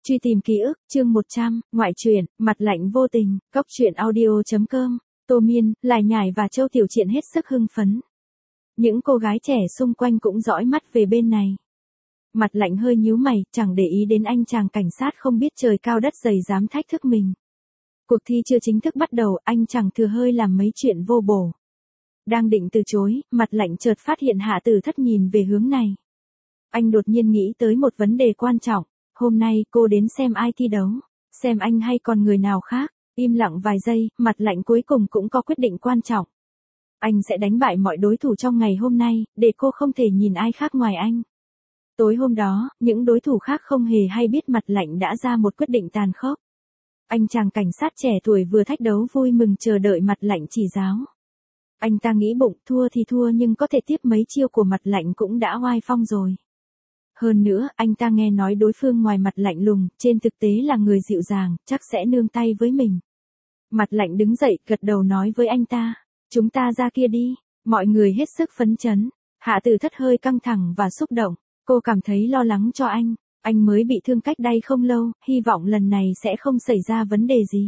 Truy tìm ký ức, chương 100, ngoại truyện, mặt lạnh vô tình, cóc truyện audio.com, Tô Miên, Lải Nhải và Châu Tiểu Triện hết sức hưng phấn. Những cô gái trẻ xung quanh cũng dõi mắt về bên này. Mặt lạnh hơi nhíu mày, chẳng để ý đến anh chàng cảnh sát không biết trời cao đất dày dám thách thức mình. Cuộc thi chưa chính thức bắt đầu, anh chàng thừa hơi làm mấy chuyện vô bổ. Đang định từ chối, mặt lạnh chợt phát hiện Hạ Tử Thất nhìn về hướng này. Anh đột nhiên nghĩ tới một vấn đề quan trọng. Hôm nay cô đến xem ai thi đấu, xem anh hay còn người nào khác. Im lặng vài giây, mặt lạnh cuối cùng cũng có quyết định quan trọng. Anh sẽ đánh bại mọi đối thủ trong ngày hôm nay, để cô không thể nhìn ai khác ngoài anh. Tối hôm đó, những đối thủ khác không hề hay biết mặt lạnh đã ra một quyết định tàn khốc. Anh chàng cảnh sát trẻ tuổi vừa thách đấu vui mừng chờ đợi mặt lạnh chỉ giáo. Anh ta nghĩ bụng thua thì thua nhưng có thể tiếp mấy chiêu của mặt lạnh cũng đã oai phong rồi. Hơn nữa, anh ta nghe nói đối phương ngoài mặt lạnh lùng, trên thực tế là người dịu dàng, chắc sẽ nương tay với mình. Mặt lạnh đứng dậy, gật đầu nói với anh ta, chúng ta ra kia đi. Mọi người hết sức phấn chấn. Hạ Tử Thất hơi căng thẳng và xúc động, cô cảm thấy lo lắng cho anh mới bị thương cách đây không lâu, hy vọng lần này sẽ không xảy ra vấn đề gì.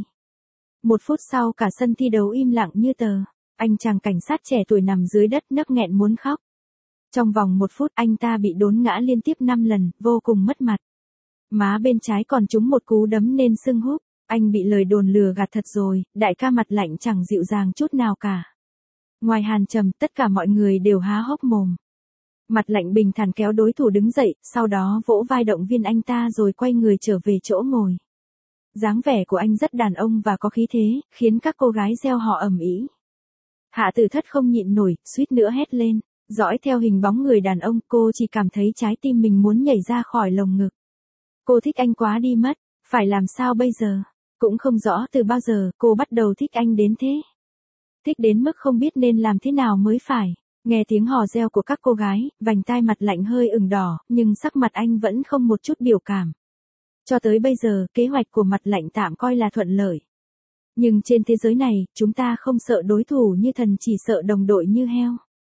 1 phút sau cả sân thi đấu im lặng như tờ, anh chàng cảnh sát trẻ tuổi nằm dưới đất nấc nghẹn muốn khóc. Trong vòng 1 phút anh ta bị đốn ngã liên tiếp 5 lần, vô cùng mất mặt. Má bên trái còn trúng một cú đấm nên sưng húp, anh bị lời đồn lừa gạt thật rồi, đại ca mặt lạnh chẳng dịu dàng chút nào cả. Ngoài Hàn Trầm, tất cả mọi người đều há hốc mồm. Mặt lạnh bình thản kéo đối thủ đứng dậy, sau đó vỗ vai động viên anh ta rồi quay người trở về chỗ ngồi. Dáng vẻ của anh rất đàn ông và có khí thế, khiến các cô gái reo hò ầm ĩ. Hạ Tử Thất không nhịn nổi, suýt nữa hét lên. Dõi theo hình bóng người đàn ông, cô chỉ cảm thấy trái tim mình muốn nhảy ra khỏi lồng ngực. Cô thích anh quá đi mất, phải làm sao bây giờ? Cũng không rõ từ bao giờ cô bắt đầu thích anh đến thế. Thích đến mức không biết nên làm thế nào mới phải. Nghe tiếng hò reo của các cô gái, vành tai mặt lạnh hơi ửng đỏ, nhưng sắc mặt anh vẫn không một chút biểu cảm. Cho tới bây giờ, kế hoạch của mặt lạnh tạm coi là thuận lợi. Nhưng trên thế giới này, chúng ta không sợ đối thủ như thần, chỉ sợ đồng đội như heo.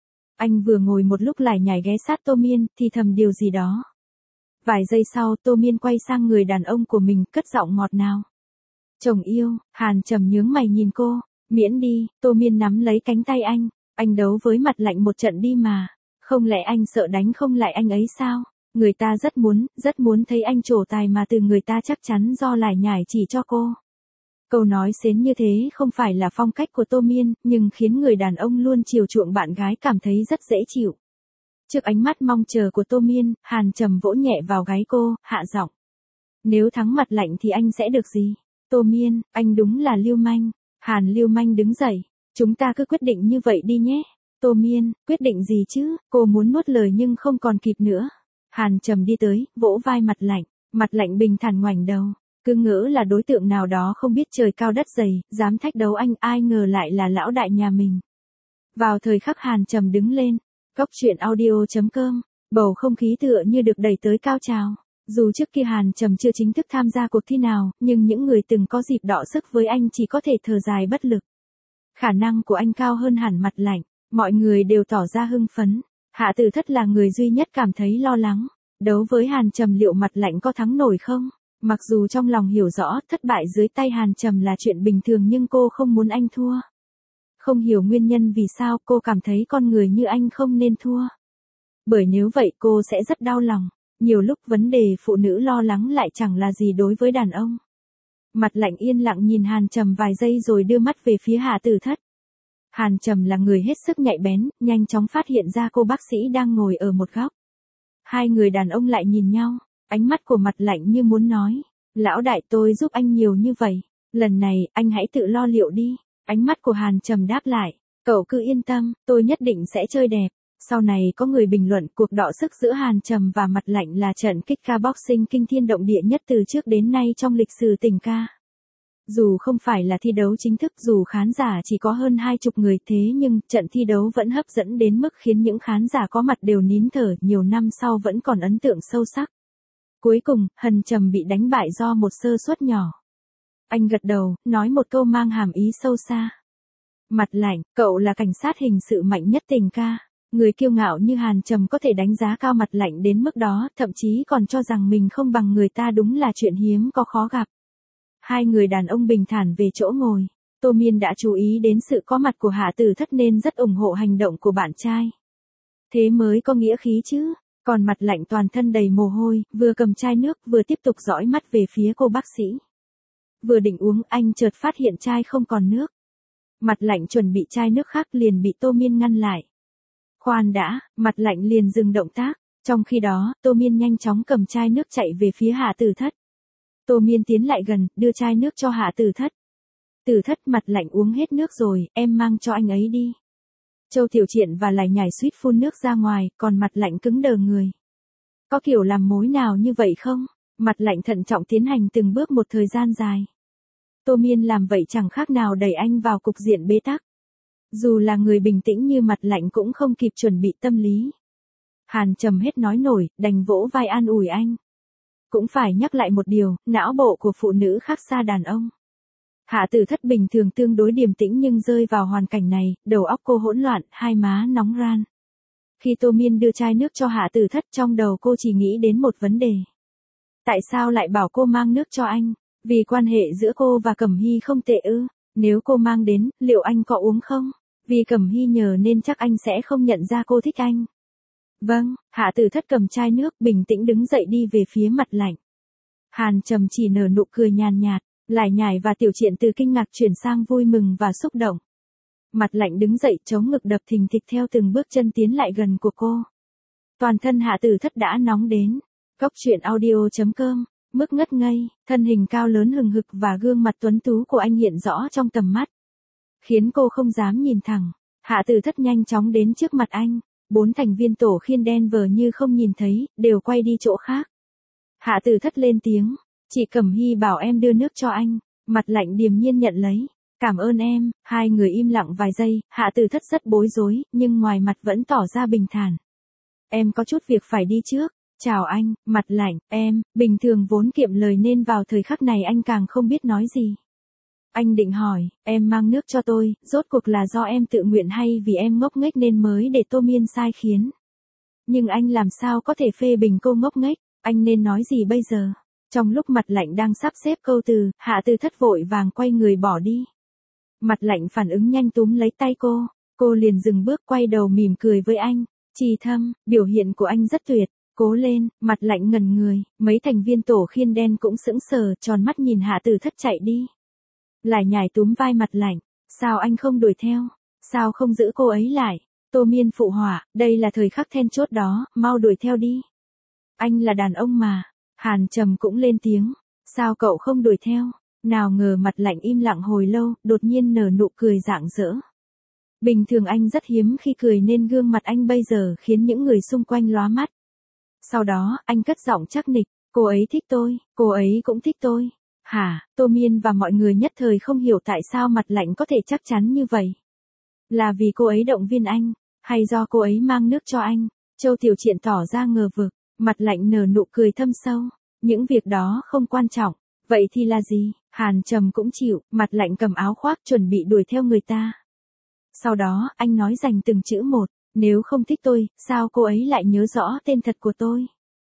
Anh vừa ngồi một lúc lải nhải ghé sát Tô Miên, thì thầm điều gì đó. Vài giây sau, Tô Miên quay sang người đàn ông của mình, cất giọng ngọt ngào. Chồng yêu, Hàn Trầm nhướng mày nhìn cô, miễn đi. Tô Miên nắm lấy cánh tay anh đấu với mặt lạnh một trận đi mà. Không lẽ anh sợ đánh không lại anh ấy sao? Người ta rất muốn thấy anh trổ tài mà từ người ta chắc chắn do lải nhải chỉ cho cô. Câu nói xến như thế không phải là phong cách của Tô Miên, nhưng khiến người đàn ông luôn chiều chuộng bạn gái cảm thấy rất dễ chịu. Trước ánh mắt mong chờ của Tô Miên, Hàn Trầm vỗ nhẹ vào gáy cô, hạ giọng. Nếu thắng mặt lạnh thì anh sẽ được gì? Tô Miên, anh đúng là lưu manh. Hàn lưu manh đứng dậy. Chúng ta cứ quyết định như vậy đi nhé. Tô Miên, quyết định gì chứ? Cô muốn nuốt lời nhưng không còn kịp nữa. Hàn Trầm đi tới, vỗ vai mặt lạnh. Mặt lạnh bình thản ngoảnh đầu. Cứ ngỡ là đối tượng nào đó không biết trời cao đất dày, dám thách đấu anh, ai ngờ lại là lão đại nhà mình. Vào thời khắc Hàn Trầm đứng lên, cóc truyện audio.com, bầu không khí tựa như được đẩy tới cao trào. Dù trước kia Hàn Trầm chưa chính thức tham gia cuộc thi nào, nhưng những người từng có dịp đọ sức với anh chỉ có thể thở dài bất lực. Khả năng của anh cao hơn hẳn mặt lạnh, mọi người đều tỏ ra hưng phấn. Hạ Tử Thất là người duy nhất cảm thấy lo lắng. Đấu với Hàn Trầm liệu mặt lạnh có thắng nổi không? Mặc dù trong lòng hiểu rõ thất bại dưới tay Hàn Trầm là chuyện bình thường nhưng cô không muốn anh thua. Không hiểu nguyên nhân vì sao cô cảm thấy con người như anh không nên thua. Bởi nếu vậy cô sẽ rất đau lòng. Nhiều lúc vấn đề phụ nữ lo lắng lại chẳng là gì đối với đàn ông. Mặt lạnh yên lặng nhìn Hàn Trầm vài giây rồi đưa mắt về phía Hạ Tử Thất. Hàn Trầm là người hết sức nhạy bén, nhanh chóng phát hiện ra cô bác sĩ đang ngồi ở một góc. Hai người đàn ông lại nhìn nhau. Ánh mắt của mặt lạnh như muốn nói, lão đại tôi giúp anh nhiều như vậy, lần này anh hãy tự lo liệu đi. Ánh mắt của Hàn Trầm đáp lại, cậu cứ yên tâm, tôi nhất định sẽ chơi đẹp. Sau này có người bình luận cuộc đọ sức giữa Hàn Trầm và mặt lạnh là trận kích ca boxing kinh thiên động địa nhất từ trước đến nay trong lịch sử tình ca. Dù không phải là thi đấu chính thức, dù khán giả chỉ có hơn 20 người thế nhưng trận thi đấu vẫn hấp dẫn đến mức khiến những khán giả có mặt đều nín thở, nhiều năm sau vẫn còn ấn tượng sâu sắc. Cuối cùng, Hàn Trầm bị đánh bại do một sơ suất nhỏ. Anh gật đầu, nói một câu mang hàm ý sâu xa. Mặt lạnh, cậu là cảnh sát hình sự mạnh nhất tình ca. Người kiêu ngạo như Hàn Trầm có thể đánh giá cao Mặt Lạnh đến mức đó, thậm chí còn cho rằng mình không bằng người ta, đúng là chuyện hiếm có khó gặp. Hai người đàn ông bình thản về chỗ ngồi. Tô Miên đã chú ý đến sự có mặt của Hạ Tử Thất nên rất ủng hộ hành động của bạn trai. Thế mới có nghĩa khí chứ. Còn Mặt Lạnh toàn thân đầy mồ hôi, vừa cầm chai nước vừa tiếp tục dõi mắt về phía cô bác sĩ. Vừa định uống, anh chợt phát hiện chai không còn nước. Mặt Lạnh chuẩn bị chai nước khác liền bị Tô Miên ngăn lại. Khoan đã, Mặt Lạnh liền dừng động tác. Trong khi đó, Tô Miên nhanh chóng cầm chai nước chạy về phía Hạ Tử Thất. Tô Miên tiến lại gần, đưa chai nước cho Hạ Tử Thất. Tử Thất, Mặt Lạnh uống hết nước rồi, em mang cho anh ấy đi. Châu Tiểu Triện và Lải Nhải suýt phun nước ra ngoài, còn Mặt Lạnh cứng đờ người. Có kiểu làm mối nào như vậy không? Mặt Lạnh thận trọng tiến hành từng bước một thời gian dài. Tô Miên làm vậy chẳng khác nào đẩy anh vào cục diện bế tắc. Dù là người bình tĩnh như Mặt Lạnh cũng không kịp chuẩn bị tâm lý. Hàn Trầm hết nói nổi, đành vỗ vai an ủi anh. Cũng phải nhắc lại một điều, não bộ của phụ nữ khác xa đàn ông. Hạ Tử Thất bình thường tương đối điềm tĩnh nhưng rơi vào hoàn cảnh này, đầu óc cô hỗn loạn, hai má nóng ran. Khi Tô Miên đưa chai nước cho Hạ Tử Thất, trong đầu cô chỉ nghĩ đến một vấn đề. Tại sao lại bảo cô mang nước cho anh? Vì quan hệ giữa cô và Cẩm Hy không tệ ư? Nếu cô mang đến, liệu anh có uống không? Vì Cẩm Hy nhờ nên chắc anh sẽ không nhận ra cô thích anh. Vâng, Hạ Tử Thất cầm chai nước bình tĩnh đứng dậy đi về phía Mặt Lạnh. Hàn Trầm chỉ nở nụ cười nhàn nhạt, Lải Nhải và Tiểu Triện từ kinh ngạc chuyển sang vui mừng và xúc động. Mặt Lạnh đứng dậy chống ngực đập thình thịch theo từng bước chân tiến lại gần của cô. Toàn thân Hạ Tử Thất đã nóng đến. Cốc truyện audio.com, mức ngất ngây, thân hình cao lớn hừng hực và gương mặt tuấn tú của anh hiện rõ trong tầm mắt. Khiến cô không dám nhìn thẳng. Hạ Tử Thất nhanh chóng đến trước mặt anh. 4 thành viên tổ khiên đen vờ như không nhìn thấy, đều quay đi chỗ khác. Hạ Tử Thất lên tiếng. Chị Cẩm Hy bảo em đưa nước cho anh. Mặt Lạnh điềm nhiên nhận lấy. Cảm ơn em. Hai người im lặng vài giây, Hạ Tử Thất rất bối rối, nhưng ngoài mặt vẫn tỏ ra bình thản. Em có chút việc phải đi trước. Chào anh, Mặt Lạnh, em. Bình thường vốn kiệm lời nên vào thời khắc này anh càng không biết nói gì. Anh định hỏi, em mang nước cho tôi, rốt cuộc là do em tự nguyện hay vì em ngốc nghếch nên mới để Tô Miên sai khiến. Nhưng anh làm sao có thể phê bình cô ngốc nghếch, anh nên nói gì bây giờ? Trong lúc Mặt Lạnh đang sắp xếp câu từ, Hạ Tử Thất vội vàng quay người bỏ đi. Mặt Lạnh phản ứng nhanh túm lấy tay cô liền dừng bước quay đầu mỉm cười với anh. Trì Thâm, biểu hiện của anh rất tuyệt, cố lên. Mặt Lạnh ngẩn người, mấy thành viên tổ khiên đen cũng sững sờ, tròn mắt nhìn Hạ Tử Thất chạy đi. Lải Nhải túm vai Mặt Lạnh, sao anh không đuổi theo, sao không giữ cô ấy lại? Tô Miên phụ họa, đây là thời khắc then chốt đó, mau đuổi theo đi. Anh là đàn ông mà. Hàn Trầm cũng lên tiếng, sao cậu không đuổi theo? Nào ngờ Mặt Lạnh im lặng hồi lâu, đột nhiên nở nụ cười rạng rỡ. Bình thường anh rất hiếm khi cười nên gương mặt anh bây giờ khiến những người xung quanh lóa mắt. Sau đó, anh cất giọng chắc nịch, cô ấy thích tôi, cô ấy cũng thích tôi. Hả? Tô Miên và mọi người nhất thời không hiểu tại sao Mặt Lạnh có thể chắc chắn như vậy. Là vì cô ấy động viên anh, hay do cô ấy mang nước cho anh? Châu Tiểu Triện tỏ ra ngờ vực, Mặt Lạnh nở nụ cười thâm sâu. Những việc đó không quan trọng. Vậy thì là gì? Hàn Trầm cũng chịu, Mặt Lạnh cầm áo khoác chuẩn bị đuổi theo người ta. Sau đó, anh nói dành từng chữ một, nếu không thích tôi, sao cô ấy lại nhớ rõ tên thật của tôi?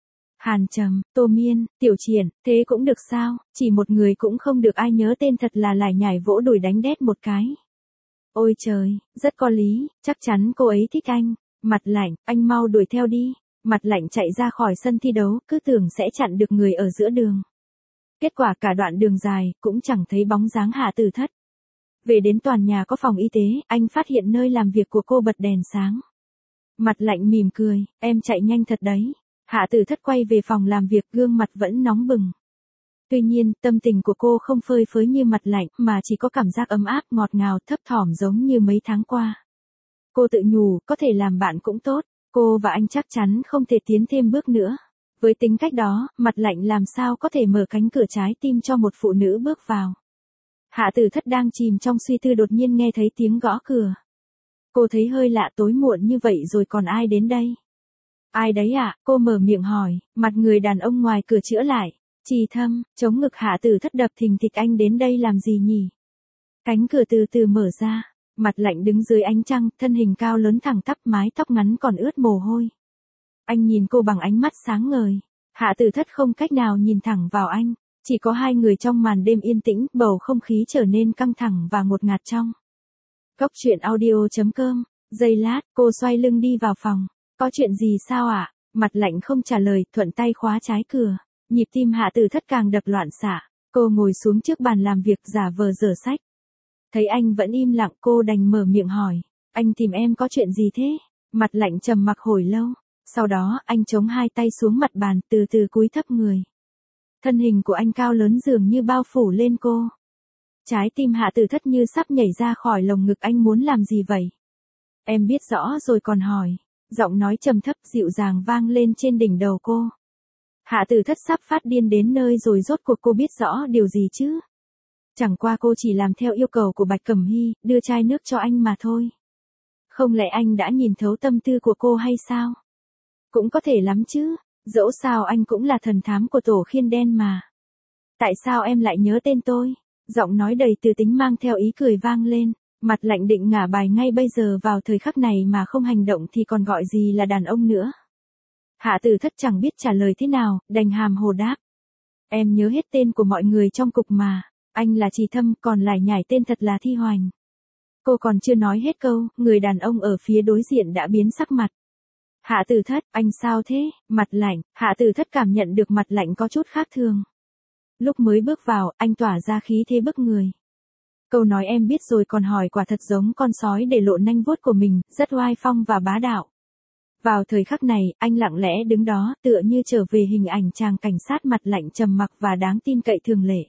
Hàn Trầm, Tô Miên, Tiểu Triện, thế cũng được sao? Chỉ một người cũng không được, ai nhớ tên thật là Lải Nhải vỗ đùi đánh đét một cái. Ôi trời, rất có lý, chắc chắn cô ấy thích anh. Mặt Lạnh, anh mau đuổi theo đi. Mặt Lạnh chạy ra khỏi sân thi đấu, cứ tưởng sẽ chặn được người ở giữa đường. Kết quả cả đoạn đường dài, cũng chẳng thấy bóng dáng Hạ Tử Thất. Về đến toàn nhà có phòng y tế, anh phát hiện nơi làm việc của cô bật đèn sáng. Mặt Lạnh mỉm cười, em chạy nhanh thật đấy. Hạ Tử Thất quay về phòng làm việc, gương mặt vẫn nóng bừng. Tuy nhiên, tâm tình của cô không phơi phới như Mặt Lạnh, mà chỉ có cảm giác ấm áp ngọt ngào thấp thỏm giống như mấy tháng qua. Cô tự nhủ, có thể làm bạn cũng tốt, cô và anh chắc chắn không thể tiến thêm bước nữa. Với tính cách đó, Mặt Lạnh làm sao có thể mở cánh cửa trái tim cho một phụ nữ bước vào. Hạ Tử Thất đang chìm trong suy tư đột nhiên nghe thấy tiếng gõ cửa. Cô thấy hơi lạ, tối muộn như vậy rồi còn ai đến đây? Ai đấy ạ? Cô mở miệng hỏi, mặt người đàn ông ngoài cửa chữa lại. Trì Thâm, chống ngực Hạ Tử Thất đập thình thịch, anh đến đây làm gì nhỉ? Cánh cửa từ từ mở ra. Mặt lạnh đứng dưới ánh trăng, thân hình cao lớn thẳng tắp, mái tóc ngắn còn ướt mồ hôi. Anh nhìn cô bằng ánh mắt sáng ngời. Hạ Tử Thất không cách nào nhìn thẳng vào anh. Chỉ có hai người trong màn đêm yên tĩnh, bầu không khí trở nên căng thẳng và ngột ngạt trong. Cốc truyện audio.com. Giây lát, cô xoay lưng đi vào phòng. Có chuyện gì sao ạ? Mặt lạnh không trả lời, thuận tay khóa trái cửa. Nhịp tim Hạ Tử Thất càng đập loạn xạ. Cô ngồi xuống trước bàn làm việc giả vờ dở sách. Thấy anh vẫn im lặng, cô đành mở miệng hỏi. Anh tìm em có chuyện gì thế? Mặt lạnh trầm mặc hồi lâu. Sau đó, anh chống hai tay xuống mặt bàn, từ từ cúi thấp người. Thân hình của anh cao lớn dường như bao phủ lên cô. Trái tim Hạ Tử Thất như sắp nhảy ra khỏi lồng ngực. Anh muốn làm gì vậy? Em biết rõ rồi còn hỏi. Giọng nói trầm thấp dịu dàng vang lên trên đỉnh đầu cô. Hạ Tử Thất sắp phát điên đến nơi rồi, rốt cuộc cô biết rõ điều gì chứ? Chẳng qua cô chỉ làm theo yêu cầu của Bạch Cẩm Hy, đưa chai nước cho anh mà thôi. Không lẽ anh đã nhìn thấu tâm tư của cô hay sao? Cũng có thể lắm chứ, dẫu sao anh cũng là thần thám của Tổ Khiên Đen mà. Tại sao em lại nhớ tên tôi? Giọng nói đầy từ tính mang theo ý cười vang lên. Mặt lạnh định ngả bài ngay bây giờ, vào thời khắc này mà không hành động thì còn gọi gì là đàn ông nữa. Hạ Tử Thất chẳng biết trả lời thế nào, đành hàm hồ đáp. Em nhớ hết tên của mọi người trong cục mà. Anh là Trì Thâm, còn lải nhải tên thật là Thi Hoành. Cô còn chưa nói hết câu, người đàn ông ở phía đối diện đã biến sắc mặt. Hạ Tử Thất, anh sao thế? Mặt lạnh. Hạ Tử Thất cảm nhận được mặt lạnh có chút khác thường. Lúc mới bước vào, anh tỏa ra khí thế bức người. Câu nói em biết rồi còn hỏi quả thật giống con sói để lộ nanh vuốt của mình, rất oai phong và bá đạo. Vào thời khắc này, anh lặng lẽ đứng đó, tựa như trở về hình ảnh chàng cảnh sát mặt lạnh trầm mặc và đáng tin cậy thường lệ.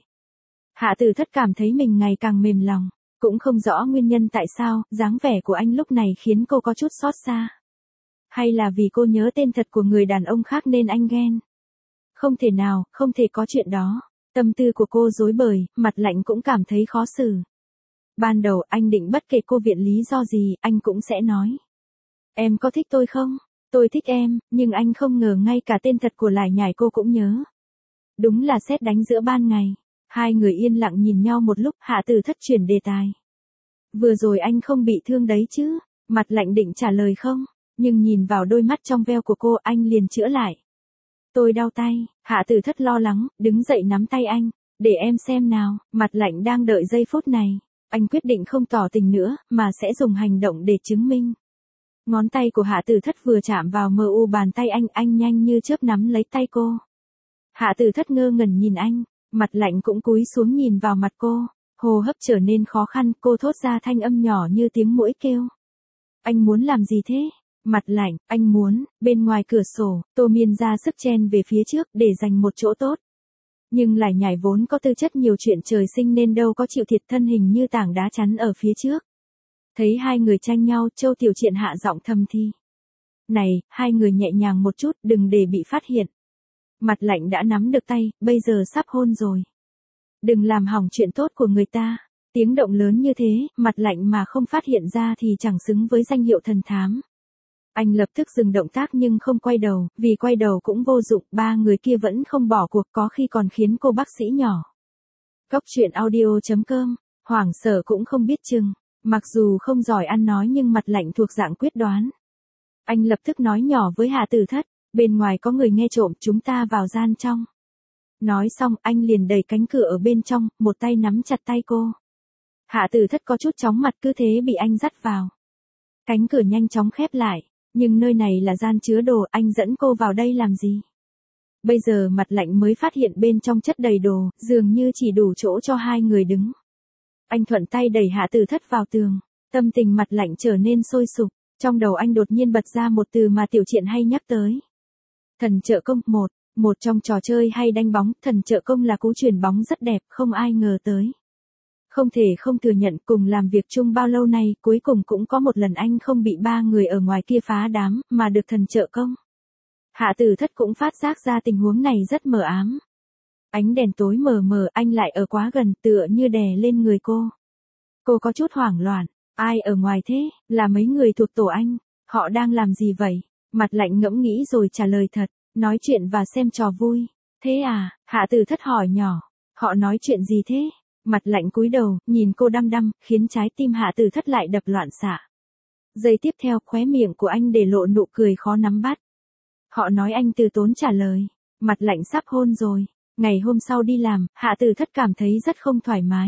Hạ Tử Thất cảm thấy mình ngày càng mềm lòng, cũng không rõ nguyên nhân tại sao, dáng vẻ của anh lúc này khiến cô có chút xót xa. Hay là vì cô nhớ tên thật của người đàn ông khác nên anh ghen? Không thể nào, không thể có chuyện đó. Tâm tư của cô rối bời, mặt lạnh cũng cảm thấy khó xử. Ban đầu anh định bất kể cô viện lý do gì, anh cũng sẽ nói. Em có thích tôi không? Tôi thích em, nhưng anh không ngờ ngay cả tên thật của lải nhải cô cũng nhớ. Đúng là sét đánh giữa ban ngày. Hai người yên lặng nhìn nhau một lúc, Hạ Tử Thất chuyển đề tài. Vừa rồi anh không bị thương đấy chứ? Mặt lạnh định trả lời không, nhưng nhìn vào đôi mắt trong veo của cô, anh liền chữa lại. Tôi đau tay. Hạ Tử Thất lo lắng, đứng dậy nắm tay anh. Để em xem nào. Mặt lạnh đang đợi giây phút này. Anh quyết định không tỏ tình nữa, mà sẽ dùng hành động để chứng minh. Ngón tay của Hạ Tử Thất vừa chạm vào mờ u bàn tay anh nhanh như chớp nắm lấy tay cô. Hạ Tử Thất ngơ ngẩn nhìn anh, mặt lạnh cũng cúi xuống nhìn vào mặt cô, hô hấp trở nên khó khăn, cô thốt ra thanh âm nhỏ như tiếng muỗi kêu. Anh muốn làm gì thế? Mặt lạnh, anh muốn. Bên ngoài cửa sổ, Tô Miên ra sức chen về phía trước để giành một chỗ tốt. Nhưng lải nhải vốn có tư chất nhiều chuyện trời sinh nên đâu có chịu thiệt, thân hình như tảng đá chắn ở phía trước. Thấy hai người tranh nhau, Châu Tiểu Triện hạ giọng thầm thì. Này, hai người nhẹ nhàng một chút, đừng để bị phát hiện. Mặt lạnh đã nắm được tay, bây giờ sắp hôn rồi. Đừng làm hỏng chuyện tốt của người ta. Tiếng động lớn như thế, mặt lạnh mà không phát hiện ra thì chẳng xứng với danh hiệu thần thám. Anh lập tức dừng động tác nhưng không quay đầu, vì quay đầu cũng vô dụng, ba người kia vẫn không bỏ cuộc, có khi còn khiến cô bác sĩ nhỏ. Cốc truyện audio.com, hoảng sợ cũng không biết chừng, mặc dù không giỏi ăn nói nhưng mặt lạnh thuộc dạng quyết đoán. Anh lập tức nói nhỏ với Hạ Tử Thất, bên ngoài có người nghe trộm, chúng ta vào gian trong. Nói xong, anh liền đẩy cánh cửa ở bên trong, một tay nắm chặt tay cô. Hạ Tử Thất có chút chóng mặt, cứ thế bị anh dắt vào. Cánh cửa nhanh chóng khép lại, nhưng nơi này là gian chứa đồ, anh dẫn cô vào đây làm gì? Bây giờ mặt lạnh mới phát hiện bên trong chất đầy đồ, dường như chỉ đủ chỗ cho hai người đứng. Anh thuận tay đẩy Hạ Tử Thất vào tường, tâm tình mặt lạnh trở nên sôi sục, trong đầu anh đột nhiên bật ra một từ mà Tiểu Triện hay nhắc tới. Thần trợ công. Một trong trò chơi hay đánh bóng, thần trợ công là cú chuyền bóng rất đẹp, không ai ngờ tới. Không thể không thừa nhận, cùng làm việc chung bao lâu nay, cuối cùng cũng có một lần anh không bị ba người ở ngoài kia phá đám, mà được thần trợ công. Hạ Tử Thất cũng phát giác ra tình huống này rất mờ ám. Ánh đèn tối mờ mờ, anh lại ở quá gần, tựa như đè lên người cô. Cô có chút hoảng loạn, ai ở ngoài thế? Là mấy người thuộc tổ anh, họ đang làm gì vậy? Mặt lạnh ngẫm nghĩ rồi trả lời thật, nói chuyện và xem trò vui. Thế à? Hạ Tử Thất hỏi nhỏ, họ nói chuyện gì thế? Mặt lạnh cúi đầu, nhìn cô đăm đăm, khiến trái tim Hạ Tử Thất lại đập loạn xạ. Giây tiếp theo, khóe miệng của anh để lộ nụ cười khó nắm bắt. Họ nói anh từ tốn trả lời. Mặt lạnh sắp hôn rồi. Ngày hôm sau đi làm, Hạ Tử Thất cảm thấy rất không thoải mái.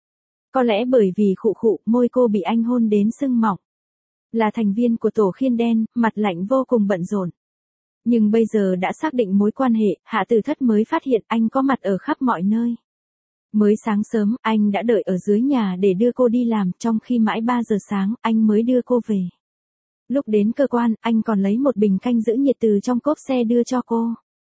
Có lẽ bởi vì khụ, môi cô bị anh hôn đến sưng mọng. Là thành viên của tổ khiên đen, mặt lạnh vô cùng bận rộn. Nhưng bây giờ đã xác định mối quan hệ, Hạ Tử Thất mới phát hiện anh có mặt ở khắp mọi nơi. Mới sáng sớm, anh đã đợi ở dưới nhà để đưa cô đi làm, trong khi mãi 3 giờ sáng, anh mới đưa cô về. Lúc đến cơ quan, anh còn lấy một bình canh giữ nhiệt từ trong cốp xe đưa cho cô.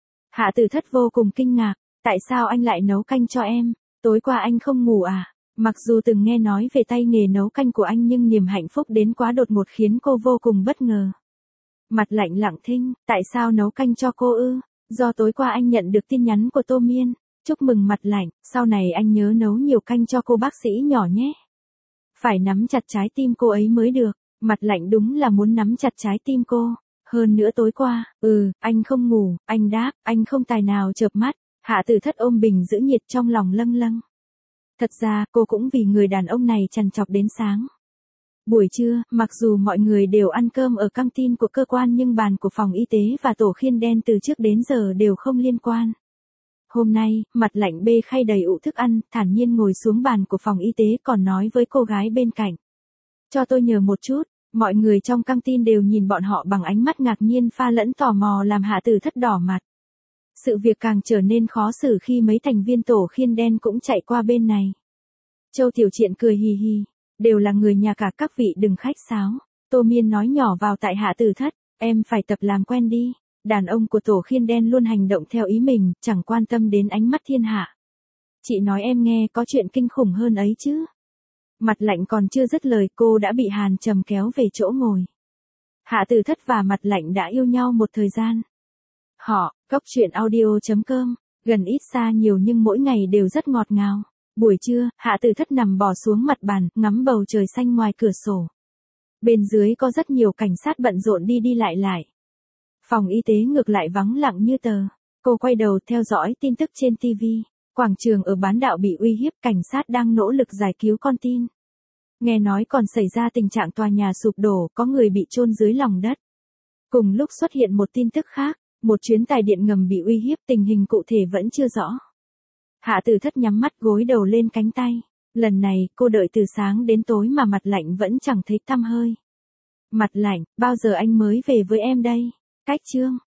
Hạ Tử Thất vô cùng kinh ngạc, tại sao anh lại nấu canh cho em? Tối qua anh không ngủ à? Mặc dù từng nghe nói về tay nghề nấu canh của anh nhưng niềm hạnh phúc đến quá đột ngột khiến cô vô cùng bất ngờ. Mặt lạnh lặng thinh, tại sao nấu canh cho cô ư? Do tối qua anh nhận được tin nhắn của Tô Miên. Chúc mừng Mặt lạnh, sau này anh nhớ nấu nhiều canh cho cô bác sĩ nhỏ nhé. Phải nắm chặt trái tim cô ấy mới được. Mặt lạnh đúng là muốn nắm chặt trái tim cô. Hơn nữa tối qua, anh không ngủ, anh đáp, anh không tài nào chợp mắt. Hạ Tử Thất ôm bình giữ nhiệt trong lòng lâng lâng. Thật ra, cô cũng vì người đàn ông này trằn trọc đến sáng. Buổi trưa, mặc dù mọi người đều ăn cơm ở căng tin của cơ quan nhưng bàn của phòng y tế và tổ khiên đen từ trước đến giờ đều không liên quan. Hôm nay, mặt lạnh bê khay đầy ụ thức ăn, thản nhiên ngồi xuống bàn của phòng y tế còn nói với cô gái bên cạnh. Cho tôi nhờ một chút, mọi người trong căng tin đều nhìn bọn họ bằng ánh mắt ngạc nhiên pha lẫn tò mò làm Hạ Tử Thất đỏ mặt. Sự việc càng trở nên khó xử khi mấy thành viên tổ khiên đen cũng chạy qua bên này. Châu Tiểu Triện cười hì hì, đều là người nhà cả các vị đừng khách sáo. Tô Miên nói nhỏ vào tai Hạ Tử Thất, em phải tập làm quen đi. Đàn ông của tổ khiên đen luôn hành động theo ý mình, chẳng quan tâm đến ánh mắt thiên hạ. Chị nói em nghe có chuyện kinh khủng hơn ấy chứ. Mặt lạnh còn chưa dứt lời cô đã bị Hàn Trầm kéo về chỗ ngồi. Hạ Tử Thất và Mặt lạnh đã yêu nhau một thời gian. Họ, cốc.audio.com, gần ít xa nhiều nhưng mỗi ngày đều rất ngọt ngào. Buổi trưa, Hạ Tử Thất nằm bò xuống mặt bàn, ngắm bầu trời xanh ngoài cửa sổ. Bên dưới có rất nhiều cảnh sát bận rộn đi đi lại lại. Phòng y tế ngược lại vắng lặng như tờ. Cô quay đầu theo dõi tin tức trên TV. Quảng trường ở Bán Đạo bị uy hiếp, cảnh sát đang nỗ lực giải cứu con tin. Nghe nói còn xảy ra tình trạng tòa nhà sụp đổ, có người bị chôn dưới lòng đất. Cùng lúc xuất hiện một tin tức khác, một chuyến tàu điện ngầm bị uy hiếp, tình hình cụ thể vẫn chưa rõ. Hạ Tử Thất nhắm mắt gối đầu lên cánh tay. Lần này, cô đợi từ sáng đến tối mà Mặt lạnh vẫn chẳng thấy tăm hơi. Mặt lạnh, bao giờ anh mới về với em đây? Cách chương.